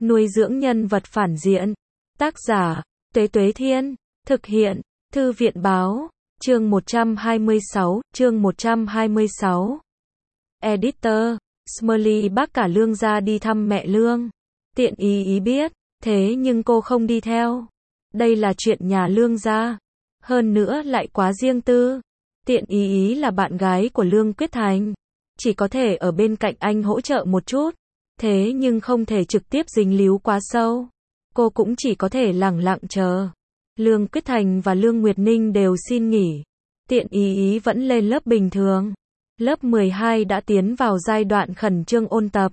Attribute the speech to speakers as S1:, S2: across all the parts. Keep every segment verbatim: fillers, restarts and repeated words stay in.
S1: Nuôi dưỡng nhân vật phản diện. Tác giả, Tuế Tuế Thiên. Thực hiện, Thư viện Báo. Chương một trăm hai mươi sáu, chương một trăm hai mươi sáu. Editor, Smiley bác cả Lương gia đi thăm mẹ Lương. Tiện ý ý biết, thế nhưng cô không đi theo. Đây là chuyện nhà Lương gia. Hơn nữa lại quá riêng tư. Tiện ý ý là bạn gái của Lương Quyết Thành. Chỉ có thể ở bên cạnh anh hỗ trợ một chút. Thế nhưng không thể trực tiếp dính líu quá sâu. Cô cũng chỉ có thể lẳng lặng chờ. Lương Quyết Thành và Lương Nguyệt Ninh đều xin nghỉ. Tiện ý ý vẫn lên lớp bình thường. Lớp mười hai đã tiến vào giai đoạn khẩn trương ôn tập.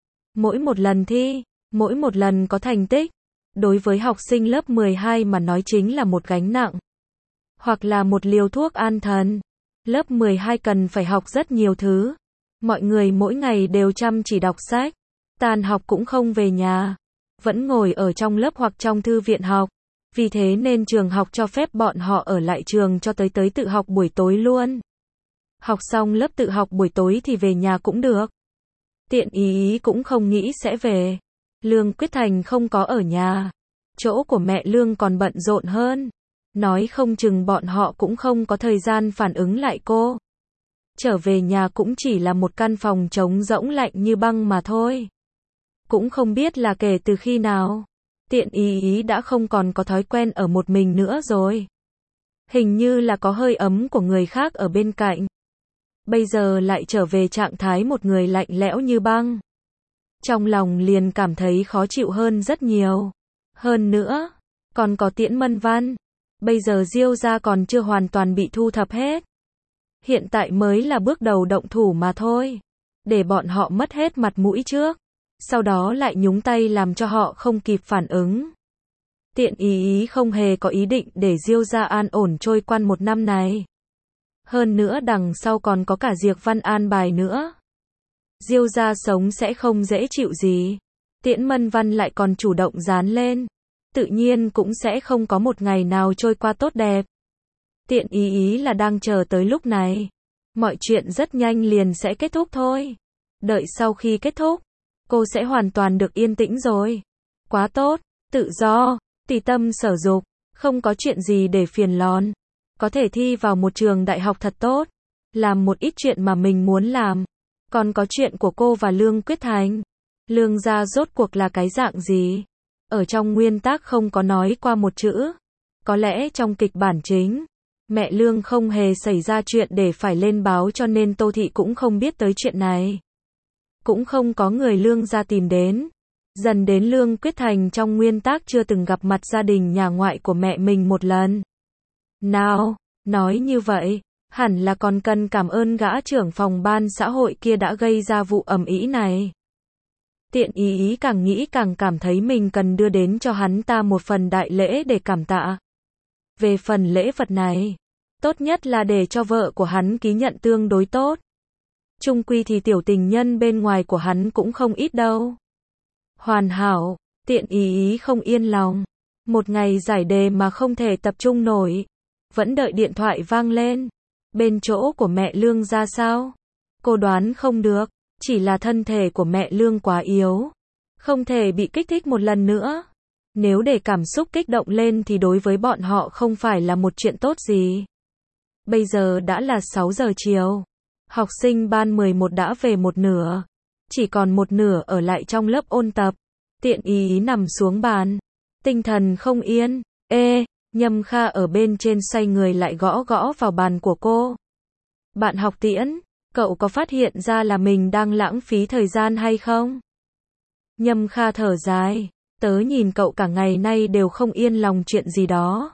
S1: Mỗi một lần thi, mỗi một lần có thành tích, đối với học sinh lớp mười hai mà nói chính là một gánh nặng. Hoặc là một liều thuốc an thần. Lớp mười hai cần phải học rất nhiều thứ. Mọi người mỗi ngày đều chăm chỉ đọc sách. Tan học cũng không về nhà. Vẫn ngồi ở trong lớp hoặc trong thư viện học. Vì thế nên trường học cho phép bọn họ ở lại trường cho tới tới tự học buổi tối luôn. Học xong lớp tự học buổi tối thì về nhà cũng được. Tiện ý ý cũng không nghĩ sẽ về. Lương Quyết Thành không có ở nhà. Chỗ của mẹ Lương còn bận rộn hơn. Nói không chừng bọn họ cũng không có thời gian phản ứng lại cô. Trở về nhà cũng chỉ là một căn phòng trống rỗng lạnh như băng mà thôi. Cũng không biết là kể từ khi nào. Tiện ý ý đã không còn có thói quen ở một mình nữa rồi. Hình như là có hơi ấm của người khác ở bên cạnh. Bây giờ lại trở về trạng thái một người lạnh lẽo như băng. Trong lòng liền cảm thấy khó chịu hơn rất nhiều. Hơn nữa, còn có Tiễn Mân Văn. Bây giờ Diêu gia còn chưa hoàn toàn bị thu thập hết. Hiện tại mới là bước đầu động thủ mà thôi. Để bọn họ mất hết mặt mũi trước. Sau đó lại nhúng tay làm cho họ không kịp phản ứng. Tiện ý ý không hề có ý định để Diêu gia an ổn trôi qua một năm này. Hơn nữa đằng sau còn có cả Diệp Văn an bài nữa. Diêu gia sống sẽ không dễ chịu gì. Tiễn Mân Văn lại còn chủ động dán lên. Tự nhiên cũng sẽ không có một ngày nào trôi qua tốt đẹp. Tiện ý ý là đang chờ tới lúc này. Mọi chuyện rất nhanh liền sẽ kết thúc thôi. Đợi sau khi kết thúc, cô sẽ hoàn toàn được yên tĩnh rồi. Quá tốt, tự do, tùy tâm sở dục, không có chuyện gì để phiền lон. Có thể thi vào một trường đại học thật tốt. Làm một ít chuyện mà mình muốn làm. Còn có chuyện của cô và Lương Quyết Thành. Lương gia rốt cuộc là cái dạng gì? Ở trong nguyên tác không có nói qua một chữ. Có lẽ trong kịch bản chính, mẹ Lương không hề xảy ra chuyện để phải lên báo cho nên Tô Thị cũng không biết tới chuyện này. Cũng không có người Lương gia tìm đến. Dần đến Lương Quyết Thành trong nguyên tác chưa từng gặp mặt gia đình nhà ngoại của mẹ mình một lần. Nào, nói như vậy, hẳn là còn cần cảm ơn gã trưởng phòng ban xã hội kia đã gây ra vụ ầm ĩ này. Tiện ý ý càng nghĩ càng cảm thấy mình cần đưa đến cho hắn ta một phần đại lễ để cảm tạ. Về phần lễ vật này, tốt nhất là để cho vợ của hắn ký nhận tương đối tốt. Chung quy thì tiểu tình nhân bên ngoài của hắn cũng không ít đâu. Hoàn hảo, tiện ý ý không yên lòng. Một ngày giải đề mà không thể tập trung nổi. Vẫn đợi điện thoại vang lên. Bên chỗ của mẹ Lương ra sao? Cô đoán không được. Chỉ là thân thể của mẹ Lương quá yếu. Không thể bị kích thích một lần nữa. Nếu để cảm xúc kích động lên thì đối với bọn họ không phải là một chuyện tốt gì. Bây giờ đã là sáu giờ chiều. Học sinh ban mười một đã về một nửa. Chỉ còn một nửa ở lại trong lớp ôn tập. Tiện ý ý nằm xuống bàn. Tinh thần không yên. Ê, Nhâm Kha ở bên trên xoay người lại gõ gõ vào bàn của cô. Bạn học Tiễn, cậu có phát hiện ra là mình đang lãng phí thời gian hay không? Nhâm Kha thở dài. Tớ nhìn cậu cả ngày nay đều không yên lòng chuyện gì đó.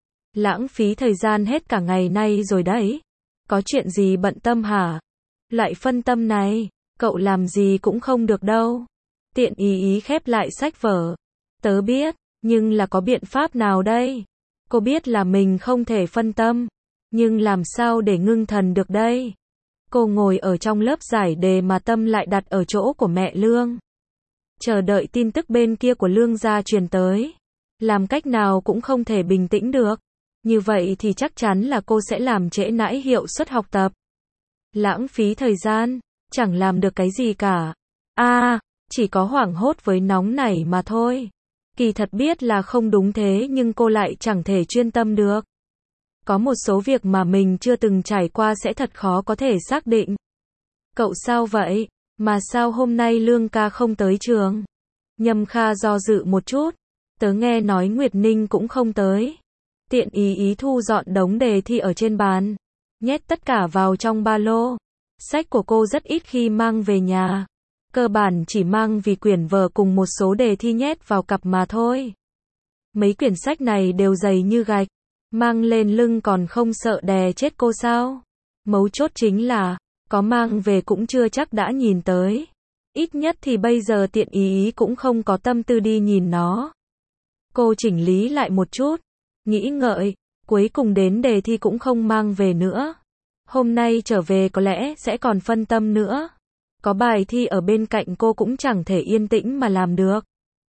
S1: Lãng phí thời gian hết cả ngày nay rồi đấy. Có chuyện gì bận tâm hả? Lại phân tâm này, cậu làm gì cũng không được đâu. Tiện ý ý khép lại sách vở. Tớ biết, nhưng là có biện pháp nào đây? Cô biết là mình không thể phân tâm. Nhưng làm sao để ngưng thần được đây? Cô ngồi ở trong lớp giải đề mà tâm lại đặt ở chỗ của mẹ Lương. Chờ đợi tin tức bên kia của Lương gia truyền tới. Làm cách nào cũng không thể bình tĩnh được. Như vậy thì chắc chắn là cô sẽ làm trễ nải hiệu suất học tập. Lãng phí thời gian, chẳng làm được cái gì cả. A, à, chỉ có hoảng hốt với nóng nảy mà thôi. Kỳ thật biết là không đúng thế nhưng cô lại chẳng thể chuyên tâm được. Có một số việc mà mình chưa từng trải qua sẽ thật khó có thể xác định. Cậu sao vậy? Mà sao hôm nay Lương ca không tới trường? Nhâm Kha do dự một chút. Tớ nghe nói Nguyệt Ninh cũng không tới. Tiện ý ý thu dọn đống đề thi ở trên bàn. Nhét tất cả vào trong ba lô. Sách của cô rất ít khi mang về nhà. Cơ bản chỉ mang vì quyển vở cùng một số đề thi nhét vào cặp mà thôi. Mấy quyển sách này đều dày như gạch. Mang lên lưng còn không sợ đè chết cô sao? Mấu chốt chính là, có mang về cũng chưa chắc đã nhìn tới. Ít nhất thì bây giờ tiện ý ý cũng không có tâm tư đi nhìn nó. Cô chỉnh lý lại một chút. Nghĩ ngợi, cuối cùng đến đề thi cũng không mang về nữa. Hôm nay trở về có lẽ sẽ còn phân tâm nữa. Có bài thi ở bên cạnh cô cũng chẳng thể yên tĩnh mà làm được.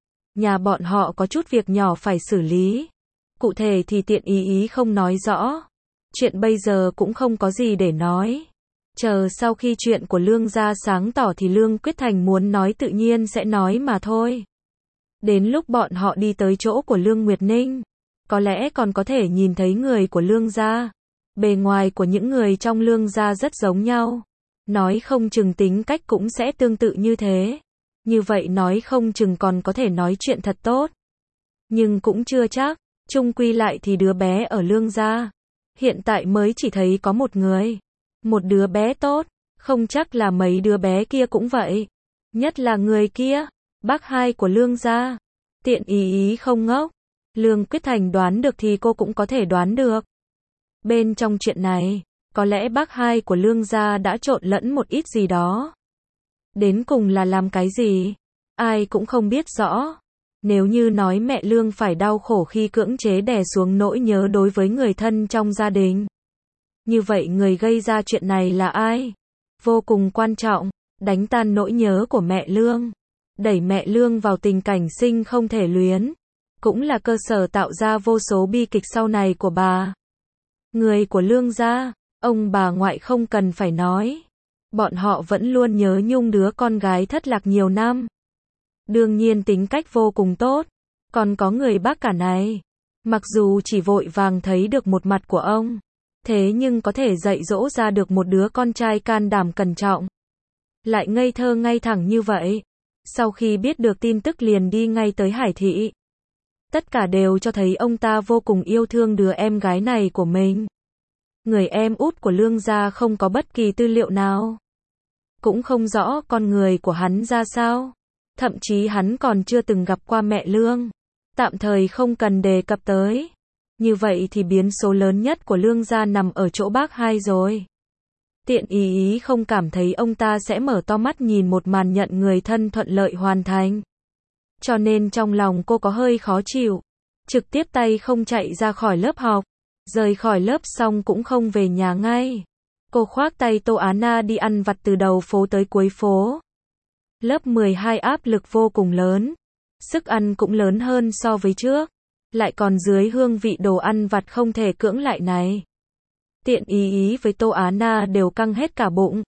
S1: Nhà bọn họ có chút việc nhỏ phải xử lý. Cụ thể thì tiện ý ý không nói rõ. Chuyện bây giờ cũng không có gì để nói. Chờ sau khi chuyện của Lương gia sáng tỏ thì Lương Quyết Thành muốn nói tự nhiên sẽ nói mà thôi. Đến lúc bọn họ đi tới chỗ của Lương Nguyệt Ninh, có lẽ còn có thể nhìn thấy người của Lương gia. Bề ngoài của những người trong Lương gia rất giống nhau. Nói không chừng tính cách cũng sẽ tương tự như thế. Như vậy nói không chừng còn có thể nói chuyện thật tốt. Nhưng cũng chưa chắc. Chung quy lại thì đứa bé ở Lương gia hiện tại mới chỉ thấy có một người. Một đứa bé tốt, không chắc là mấy đứa bé kia cũng vậy. Nhất là người kia, bác hai của Lương gia. Tiện ý ý không ngốc. Lương Quyết Thành đoán được thì cô cũng có thể đoán được. Bên trong chuyện này, có lẽ bác hai của Lương gia đã trộn lẫn một ít gì đó. Đến cùng là làm cái gì? Ai cũng không biết rõ. Nếu như nói mẹ Lương phải đau khổ khi cưỡng chế đè xuống nỗi nhớ đối với người thân trong gia đình. Như vậy người gây ra chuyện này là ai? Vô cùng quan trọng, đánh tan nỗi nhớ của mẹ Lương. Đẩy mẹ Lương vào tình cảnh sinh không thể luyến. Cũng là cơ sở tạo ra vô số bi kịch sau này của bà. Người của Lương gia, ông bà ngoại không cần phải nói. Bọn họ vẫn luôn nhớ nhung đứa con gái thất lạc nhiều năm. Đương nhiên tính cách vô cùng tốt. Còn có người bác cả này. Mặc dù chỉ vội vàng thấy được một mặt của ông. Thế nhưng có thể dạy dỗ ra được một đứa con trai can đảm cẩn trọng. Lại ngây thơ ngay thẳng như vậy. Sau khi biết được tin tức liền đi ngay tới Hải Thị. Tất cả đều cho thấy ông ta vô cùng yêu thương đứa em gái này của mình. Người em út của Lương gia không có bất kỳ tư liệu nào. Cũng không rõ con người của hắn ra sao. Thậm chí hắn còn chưa từng gặp qua mẹ Lương. Tạm thời không cần đề cập tới. Như vậy thì biến số lớn nhất của Lương gia nằm ở chỗ bác hai rồi. Tiện ý ý không cảm thấy ông ta sẽ mở to mắt nhìn một màn nhận người thân thuận lợi hoàn thành. Cho nên trong lòng cô có hơi khó chịu. Trực tiếp tay không chạy ra khỏi lớp học. Rời khỏi lớp xong cũng không về nhà ngay. Cô khoác tay Tô Á Na đi ăn vặt từ đầu phố tới cuối phố. Lớp mười hai áp lực vô cùng lớn. Sức ăn cũng lớn hơn so với trước. Lại còn dưới hương vị đồ ăn vặt không thể cưỡng lại này. Tiện ý ý với Tô Á Na đều căng hết cả bụng.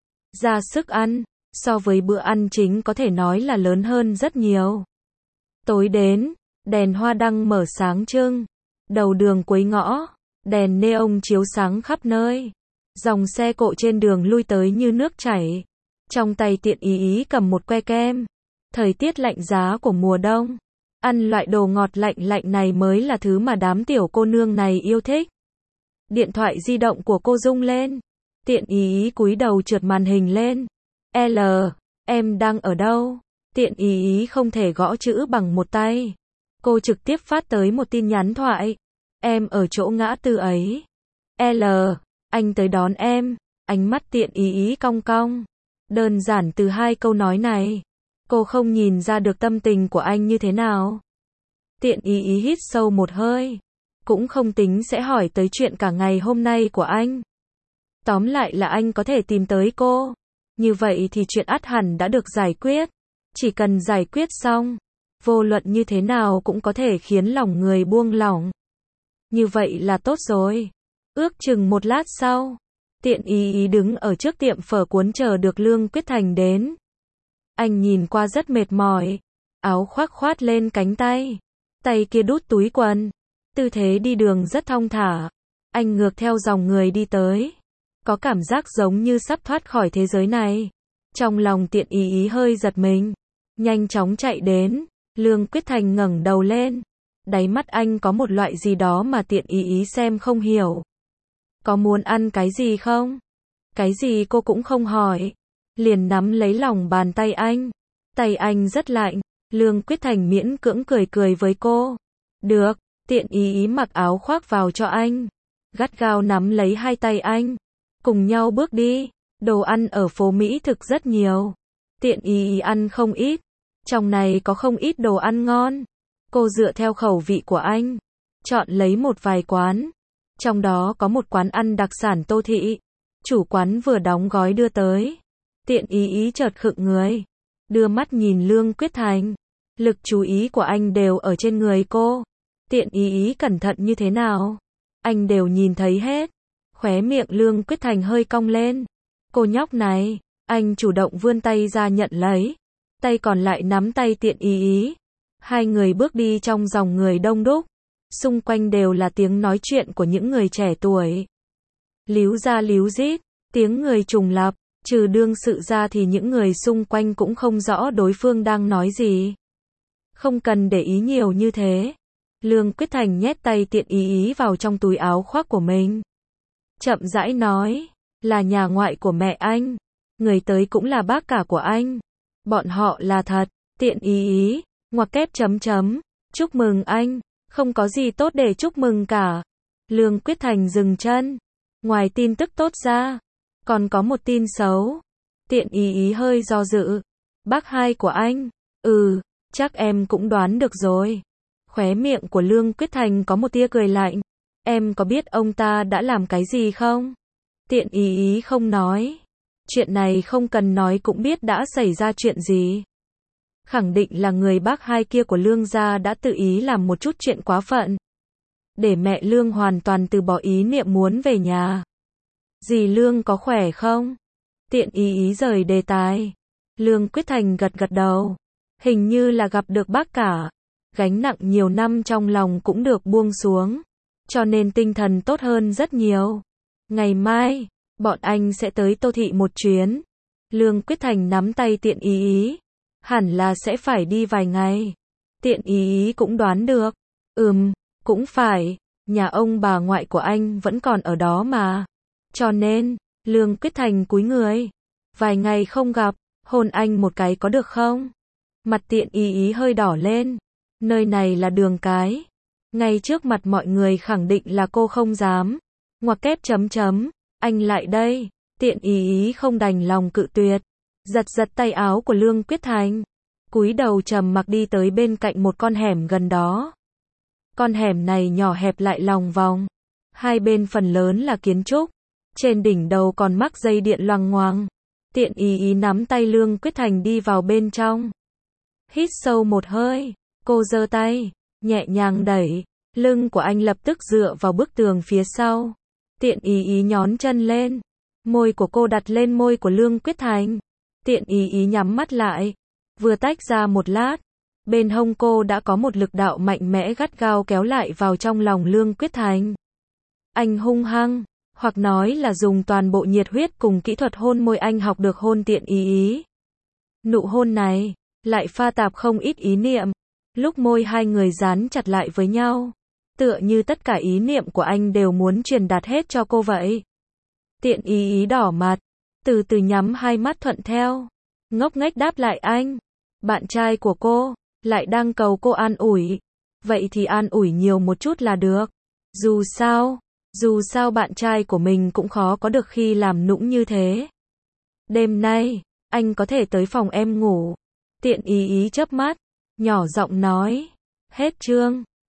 S1: Ra sức ăn, so với bữa ăn chính có thể nói là lớn hơn rất nhiều. Tối đến, đèn hoa đăng mở sáng trưng. Đầu đường cuối ngõ, đèn neon chiếu sáng khắp nơi. Dòng xe cộ trên đường lui tới như nước chảy. Trong tay tiện ý ý cầm một que kem. Thời tiết lạnh giá của mùa đông. Ăn loại đồ ngọt lạnh lạnh này mới là thứ mà đám tiểu cô nương này yêu thích. Điện thoại di động của cô rung lên. Tiện ý ý cúi đầu trượt màn hình lên. L, em đang ở đâu? Tiện ý ý không thể gõ chữ bằng một tay. Cô trực tiếp phát tới một tin nhắn thoại. Em ở chỗ ngã tư ấy. L, anh tới đón em. Ánh mắt tiện ý ý cong cong. Đơn giản từ hai câu nói này. Cô không nhìn ra được tâm tình của anh như thế nào. Tiện ý ý hít sâu một hơi. Cũng không tính sẽ hỏi tới chuyện cả ngày hôm nay của anh. Tóm lại là anh có thể tìm tới cô. Như vậy thì chuyện ắt hẳn đã được giải quyết. Chỉ cần giải quyết xong, vô luận như thế nào cũng có thể khiến lòng người buông lỏng. Như vậy là tốt rồi. Ước chừng một lát sau, tiện ý ý đứng ở trước tiệm phở cuốn chờ được Lương Quyết Thành đến. Anh nhìn qua rất mệt mỏi. Áo khoác khoát lên cánh tay. Tay kia đút túi quần. Tư thế đi đường rất thong thả. Anh ngược theo dòng người đi tới. Có cảm giác giống như sắp thoát khỏi thế giới này. Trong lòng Tiện Ý Ý hơi giật mình. Nhanh chóng chạy đến. Lương Quyết Thành ngẩng đầu lên. Đáy mắt anh có một loại gì đó mà Tiện Ý Ý xem không hiểu. Có muốn ăn cái gì không? Cái gì cô cũng không hỏi. Liền nắm lấy lòng bàn tay anh. Tay anh rất lạnh. Lương Quyết Thành miễn cưỡng cười cười với cô. Được. Tiện Ý Ý mặc áo khoác vào cho anh. Gắt gao nắm lấy hai tay anh. Cùng nhau bước đi. Đồ ăn ở phố Mỹ thực rất nhiều. Tiện Ý Ý ăn không ít. Trong này có không ít đồ ăn ngon. Cô dựa theo khẩu vị của anh. Chọn lấy một vài quán. Trong đó có một quán ăn đặc sản Tô Thị. Chủ quán vừa đóng gói đưa tới. Tiện Ý Ý chợt khựng người. Đưa mắt nhìn Lương Quyết Thành. Lực chú ý của anh đều ở trên người cô. Tiện Ý Ý cẩn thận như thế nào, anh đều nhìn thấy hết. Khóe miệng Lương Quyết Thành hơi cong lên. Cô nhóc này, anh chủ động vươn tay ra nhận lấy. Tay còn lại nắm tay Tiện Ý Ý. Hai người bước đi trong dòng người đông đúc. Xung quanh đều là tiếng nói chuyện của những người trẻ tuổi. Líu ra líu rít, tiếng người trùng lặp. Trừ đương sự ra thì những người xung quanh cũng không rõ đối phương đang nói gì. Không cần để ý nhiều như thế. Lương Quyết Thành nhét tay Tiện Ý Ý vào trong túi áo khoác của mình. Chậm rãi nói, là nhà ngoại của mẹ anh. Người tới cũng là bác cả của anh. Bọn họ là thật. Tiện Ý Ý, ngoặc kép chấm chấm. Chúc mừng anh, không có gì tốt để chúc mừng cả. Lương Quyết Thành dừng chân. Ngoài tin tức tốt ra, còn có một tin xấu. Tiện Ý Ý hơi do dự. Bác hai của anh, ừ, chắc em cũng đoán được rồi. Khóe miệng của Lương Quyết Thành có một tia cười lạnh. Em có biết ông ta đã làm cái gì không? Tiện Ý Ý không nói. Chuyện này không cần nói cũng biết đã xảy ra chuyện gì. Khẳng định là người bác hai kia của Lương gia đã tự ý làm một chút chuyện quá phận. Để mẹ Lương hoàn toàn từ bỏ ý niệm muốn về nhà. Dì Lương có khỏe không? Tiện Ý Ý rời đề tài. Lương Quyết Thành gật gật đầu. Hình như là gặp được bác cả. Gánh nặng nhiều năm trong lòng cũng được buông xuống. Cho nên tinh thần tốt hơn rất nhiều. Ngày mai, bọn anh sẽ tới Tô Thị một chuyến. Lương Quyết Thành nắm tay Tiện Ý Ý. Hẳn là sẽ phải đi vài ngày. Tiện Ý Ý cũng đoán được. Ừm, cũng phải. Nhà ông bà ngoại của anh vẫn còn ở đó mà. Cho nên, Lương Quyết Thành cúi người. Vài ngày không gặp, hôn anh một cái có được không? Mặt Tiện Ý Ý hơi đỏ lên. Nơi này là đường cái. Ngay trước mặt mọi người khẳng định là cô không dám. Ngoặc kép chấm chấm. Anh lại đây. Tiện Ý Ý không đành lòng cự tuyệt. Giật giật tay áo của Lương Quyết Thành. Cúi đầu trầm mặc đi tới bên cạnh một con hẻm gần đó. Con hẻm này nhỏ hẹp lại lòng vòng. Hai bên phần lớn là kiến trúc. Trên đỉnh đầu còn mắc dây điện loằng ngoằng. Tiện Ý Ý nắm tay Lương Quyết Thành đi vào bên trong. Hít sâu một hơi. Cô giơ tay, nhẹ nhàng đẩy. Lưng của anh lập tức dựa vào bức tường phía sau. Tiện Ý Ý nhón chân lên. Môi của cô đặt lên môi của Lương Quyết Thành. Tiện Ý Ý nhắm mắt lại. Vừa tách ra một lát. Bên hông cô đã có một lực đạo mạnh mẽ gắt gao kéo lại vào trong lòng Lương Quyết Thành. Anh hung hăng, hoặc nói là dùng toàn bộ nhiệt huyết cùng kỹ thuật hôn môi anh học được hôn Tiện Ý Ý. Nụ hôn này, lại pha tạp không ít ý niệm. Lúc môi hai người dán chặt lại với nhau. Tựa như tất cả ý niệm của anh đều muốn truyền đạt hết cho cô vậy. Tiện Ý Ý đỏ mặt. Từ từ nhắm hai mắt thuận theo. Ngốc nghếch đáp lại anh. Bạn trai của cô, lại đang cầu cô an ủi. Vậy thì an ủi nhiều một chút là được. Dù sao, dù sao bạn trai của mình cũng khó có được khi làm nũng như thế. Đêm nay, anh có thể tới phòng em ngủ. Tiện Ý Ý chớp mắt, nhỏ giọng nói. Hết chương.